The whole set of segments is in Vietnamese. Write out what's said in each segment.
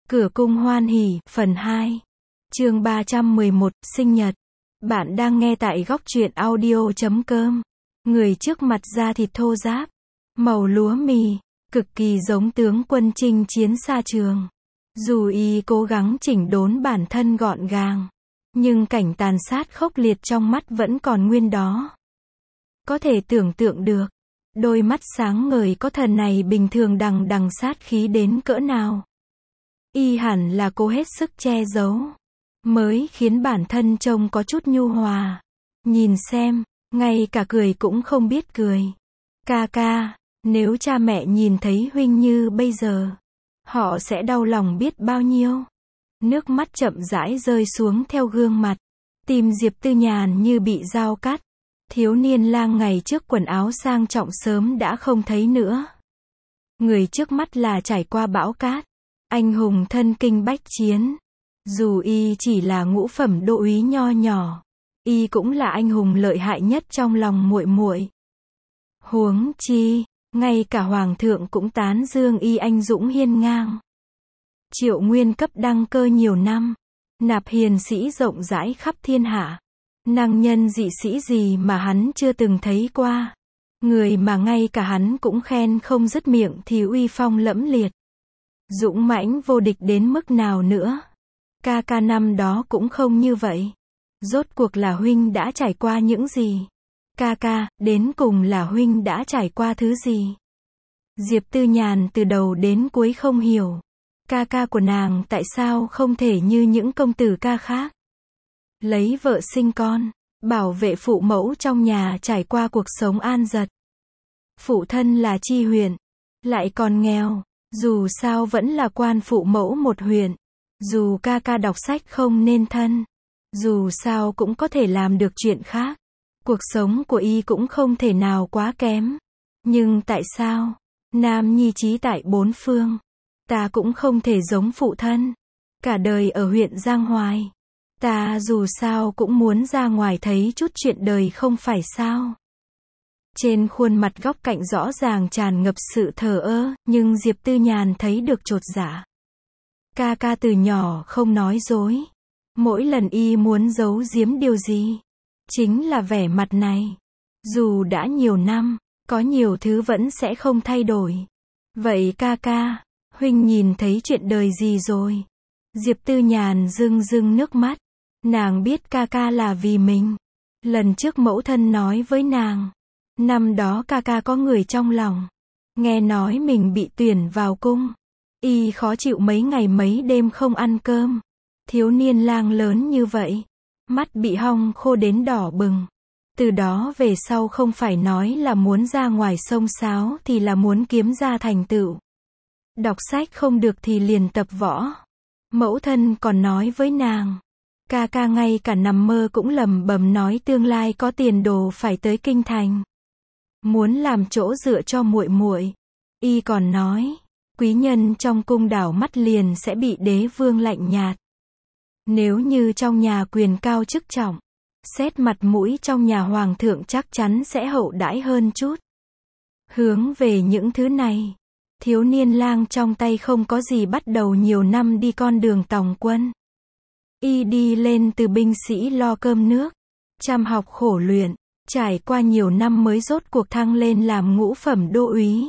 Cửa cung hoan hỉ, phần 2. Chương 311, sinh nhật. Bạn đang nghe tại góc truyện audio.com. Người trước mặt da thịt thô ráp, màu lúa mì, cực kỳ giống tướng quân chinh chiến xa trường. Dù y cố gắng chỉnh đốn bản thân gọn gàng, nhưng cảnh tàn sát khốc liệt trong mắt vẫn còn nguyên đó. Có thể tưởng tượng được, đôi mắt sáng ngời có thần này bình thường đằng đằng sát khí đến cỡ nào. Y hẳn là cố hết sức che giấu, mới khiến bản thân trông có chút nhu hòa. Nhìn xem, ngay cả cười cũng không biết cười. Ca ca, nếu cha mẹ nhìn thấy huynh như bây giờ, họ sẽ đau lòng biết bao nhiêu. Nước mắt chậm rãi rơi xuống theo gương mặt. Tim Diệp Tư Nhàn như bị dao cắt. Thiếu niên lang ngày trước quần áo sang trọng sớm đã không thấy nữa. Người trước mắt là trải qua bão cát, anh hùng thân kinh bách chiến. Dù y chỉ là ngũ phẩm đô úy nho nhỏ, y cũng là anh hùng lợi hại nhất trong lòng muội muội. Huống chi, ngay cả hoàng thượng cũng tán dương y anh dũng hiên ngang. Triệu Nguyên cấp đăng cơ nhiều năm, nạp hiền sĩ rộng rãi khắp thiên hạ. Năng nhân dị sĩ gì mà hắn chưa từng thấy qua. Người mà ngay cả hắn cũng khen không dứt miệng thì uy phong lẫm liệt, dũng mãnh vô địch đến mức nào nữa. Ca ca năm đó cũng không như vậy. Rốt cuộc là huynh đã trải qua những gì? Ca ca, đến cùng là huynh đã trải qua thứ gì? Diệp Tư Nhàn từ đầu đến cuối không hiểu. Ca ca của nàng tại sao không thể như những công tử ca khác? Lấy vợ sinh con, bảo vệ phụ mẫu trong nhà trải qua cuộc sống an dật. Phụ thân là tri huyện, lại còn nghèo, dù sao vẫn là quan phụ mẫu một huyện. Dù ca ca đọc sách không nên thân, dù sao cũng có thể làm được chuyện khác. Cuộc sống của y cũng không thể nào quá kém. Nhưng tại sao, nam nhi trí tại bốn phương, ta cũng không thể giống phụ thân. Cả đời ở huyện Giang Hoài, ta dù sao cũng muốn ra ngoài thấy chút chuyện đời không phải sao? Trên khuôn mặt góc cạnh rõ ràng tràn ngập sự thờ ơ, nhưng Diệp Tư Nhàn thấy được chột dạ. Ca ca từ nhỏ không nói dối. Mỗi lần y muốn giấu giếm điều gì, chính là vẻ mặt này. Dù đã nhiều năm, có nhiều thứ vẫn sẽ không thay đổi. Vậy ca ca, huynh nhìn thấy chuyện đời gì rồi? Diệp Tư Nhàn rưng rưng nước mắt. Nàng biết ca ca là vì mình. Lần trước mẫu thân nói với nàng, năm đó ca ca có người trong lòng. Nghe nói mình bị tuyển vào cung, y khó chịu mấy ngày mấy đêm không ăn cơm. Thiếu niên lang lớn như vậy, mắt bị hong khô đến đỏ bừng. Từ đó về sau không phải nói là muốn ra ngoài xông xáo thì là muốn kiếm ra thành tựu. Đọc sách không được thì liền tập võ. Mẫu thân còn nói với nàng, ca ca ngay cả nằm mơ cũng lẩm bẩm nói tương lai có tiền đồ phải tới kinh thành, muốn làm chỗ dựa cho muội muội. Y còn nói, quý nhân trong cung đảo mắt liền sẽ bị đế vương lạnh nhạt. Nếu như trong nhà quyền cao chức trọng, xét mặt mũi trong nhà hoàng thượng chắc chắn sẽ hậu đãi hơn chút. Hướng về những thứ này, thiếu niên lang trong tay không có gì bắt đầu nhiều năm đi con đường tòng quân. Y đi lên từ binh sĩ lo cơm nước, chăm học khổ luyện, trải qua nhiều năm mới rốt cuộc thăng lên làm ngũ phẩm đô úy.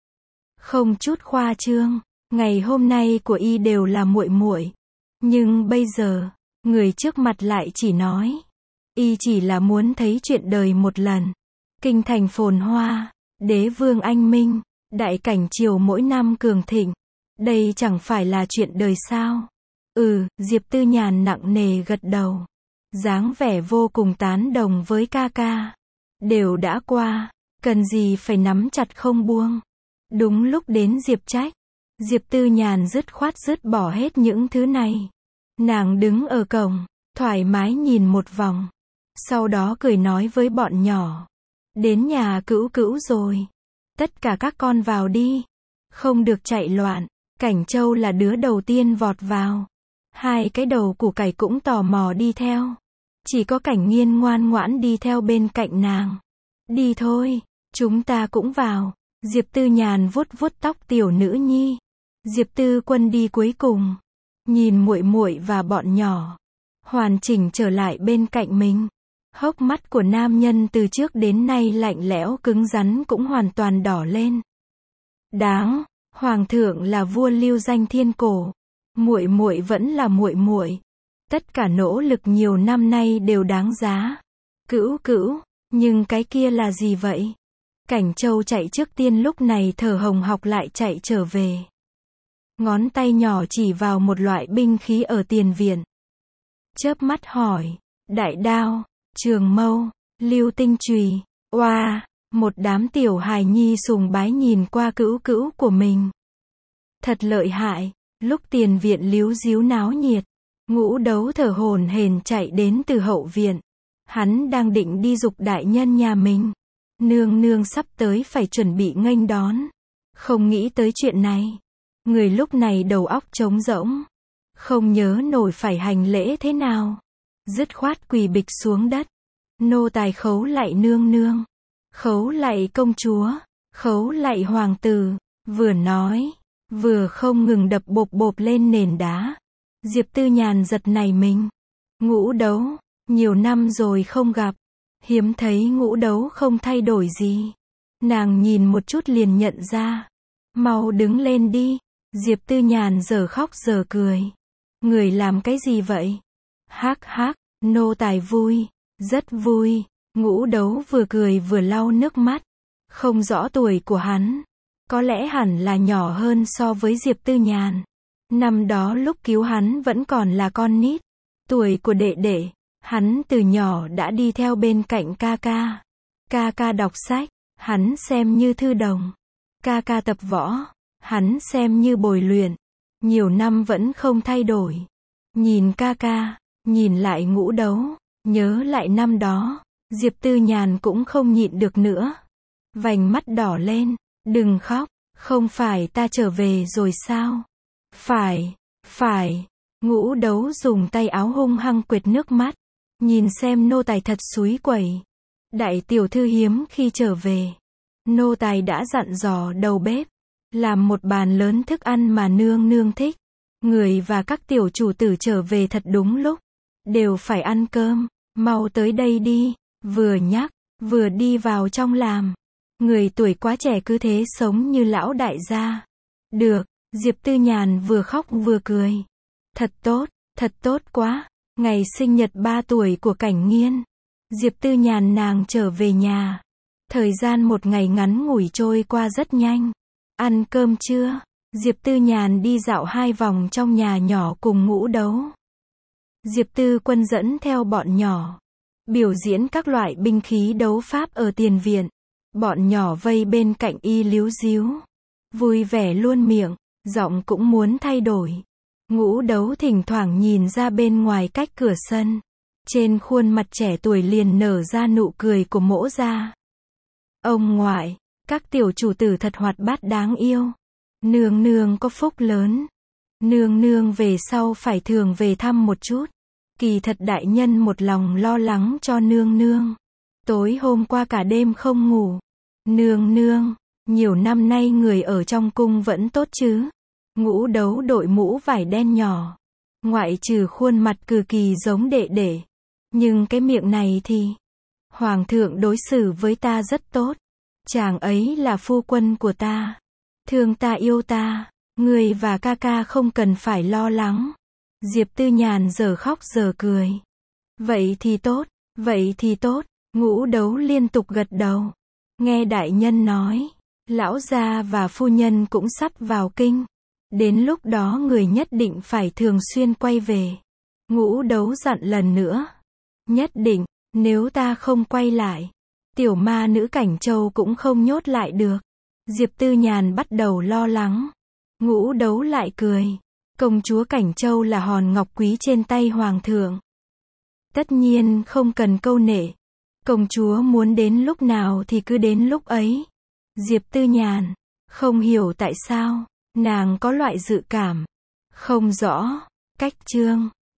Không chút khoa trương, ngày hôm nay của y đều là muội muội. Nhưng bây giờ, người trước mặt lại chỉ nói, y chỉ là muốn thấy chuyện đời một lần. Kinh thành phồn hoa, đế vương anh minh, đại cảnh triều mỗi năm cường thịnh. Đây chẳng phải là chuyện đời sao? Diệp Tư Nhàn nặng nề gật đầu, dáng vẻ vô cùng tán đồng với ca ca. Đều đã qua, cần gì phải nắm chặt không buông. Đúng lúc đến Diệp Trách, Diệp Tư Nhàn dứt khoát dứt bỏ hết những thứ này. Nàng đứng ở cổng, thoải mái nhìn một vòng. Sau đó cười nói với bọn nhỏ, đến nhà cữu cữu rồi. Tất cả các con vào đi, không được chạy loạn. Cảnh Châu là đứa đầu tiên vọt vào. Hai cái đầu củ cải cũng tò mò đi theo. Chỉ có Cảnh Nghiên ngoan ngoãn đi theo bên cạnh nàng. Đi thôi, chúng ta cũng vào. Diệp Tư Nhàn vuốt vuốt tóc tiểu nữ nhi. Diệp Tư Quân đi cuối cùng. nhìn muội muội và bọn nhỏ hoàn chỉnh trở lại bên cạnh mình. Hốc mắt của nam nhân từ trước đến nay lạnh lẽo cứng rắn cũng hoàn toàn đỏ lên. Đáng, hoàng thượng là vua lưu danh thiên cổ, muội muội vẫn là muội muội. Tất cả nỗ lực nhiều năm nay đều đáng giá. Cữu cữu, nhưng cái kia là gì vậy? Cảnh Châu chạy trước tiên lúc này thở hồng hộc lại chạy trở về. Ngón tay nhỏ chỉ vào một loại binh khí ở tiền viện. Chớp mắt hỏi, đại đao, trường mâu, lưu tinh chùy. Oa, một đám tiểu hài nhi sùng bái nhìn qua cữu cữu của mình. Thật lợi hại. Lúc tiền viện líu ríu náo nhiệt, Ngũ Đấu thở hổn hển chạy đến từ hậu viện. Hắn đang định đi giục đại nhân nhà mình. Nương nương sắp tới phải chuẩn bị nghênh đón. Không nghĩ tới chuyện này. Người lúc này đầu óc trống rỗng. Không nhớ nổi phải hành lễ thế nào. Dứt khoát quỳ bịch xuống đất. Nô tài khấu lạy nương nương. Khấu lạy công chúa. Khấu lạy hoàng tử. Vừa nói, vừa không ngừng đập bộp bộp lên nền đá. Diệp Tư Nhàn giật nảy mình. Ngũ Đấu, nhiều năm rồi không gặp. Hiếm thấy Ngũ Đấu không thay đổi gì. Nàng nhìn một chút liền nhận ra. Mau đứng lên đi. Diệp Tư Nhàn giờ khóc giờ cười. Người làm cái gì vậy? Hắc hắc, nô tài vui, rất vui. Ngũ Đấu vừa cười vừa lau nước mắt. Không rõ tuổi của hắn. Có lẽ hẳn là nhỏ hơn so với Diệp Tư Nhàn. Năm đó lúc cứu hắn vẫn còn là con nít. Tuổi của đệ đệ, hắn từ nhỏ đã đi theo bên cạnh ca ca. Ca ca đọc sách, hắn xem như thư đồng. Ca ca tập võ, hắn xem như bồi luyện. Nhiều năm vẫn không thay đổi. Nhìn ca ca, nhìn lại Ngũ Đấu, nhớ lại năm đó, Diệp Tư Nhàn cũng không nhịn được nữa. Vành mắt đỏ lên, đừng khóc, không phải ta trở về rồi sao? Phải, Ngũ Đấu dùng tay áo hung hăng quệt nước mắt. Nhìn xem nô tài thật xúi quẩy. Đại tiểu thư hiếm khi trở về. Nô tài đã dặn dò đầu bếp. Làm một bàn lớn thức ăn mà nương nương thích. Người và các tiểu chủ tử trở về thật đúng lúc. Đều phải ăn cơm. Mau tới đây đi. Vừa nhắc, vừa đi vào trong làm. Người tuổi quá trẻ cứ thế sống như lão đại gia. Được, Diệp Tư Nhàn vừa khóc vừa cười. Thật tốt quá. Ngày sinh nhật 3 tuổi của Cảnh Nghiên. Diệp Tư Nhàn nàng trở về nhà. Thời gian một ngày ngắn ngủi trôi qua rất nhanh. Ăn cơm trưa, Diệp Tư Nhàn đi dạo 2 vòng trong nhà nhỏ cùng Ngũ Đấu. Diệp Tư Quân dẫn theo bọn nhỏ. Biểu diễn các loại binh khí đấu pháp ở tiền viện. Bọn nhỏ vây bên cạnh y líu díu. Vui vẻ luôn miệng, giọng cũng muốn thay đổi. Ngũ Đấu thỉnh thoảng nhìn ra bên ngoài cách cửa sân. Trên khuôn mặt trẻ tuổi liền nở ra nụ cười của Mỗ gia. Ông ngoại, các tiểu chủ tử thật hoạt bát đáng yêu. Nương nương có phúc lớn. Nương nương về sau phải thường về thăm một chút. Kỳ thật đại nhân một lòng lo lắng cho nương nương. Tối hôm qua cả đêm không ngủ. Nương nương, nhiều năm nay người ở trong cung vẫn tốt chứ? Ngũ Đấu đội mũ vải đen nhỏ. Ngoại trừ khuôn mặt cực kỳ giống đệ đệ. Nhưng cái miệng này thì... Hoàng thượng đối xử với ta rất tốt. Chàng ấy là phu quân của ta. Thương ta yêu ta. Người và ca ca không cần phải lo lắng. Diệp Tư Nhàn giờ khóc giờ cười. Vậy thì tốt. Ngũ Đấu liên tục gật đầu. Nghe đại nhân nói, lão gia và phu nhân cũng sắp vào kinh. Đến lúc đó người nhất định phải thường xuyên quay về. Ngũ Đấu dặn lần nữa. Nhất định, nếu ta không quay lại, tiểu ma nữ Cảnh Châu cũng không nhốt lại được. Diệp Tư Nhàn bắt đầu lo lắng. Ngũ Đấu lại cười. Công chúa Cảnh Châu là hòn ngọc quý trên tay hoàng thượng. Tất nhiên không cần câu nệ. Công chúa muốn đến lúc nào thì cứ đến lúc ấy. Diệp Tư Nhàn, không hiểu tại sao, nàng có loại dự cảm. Không rõ, cách chương.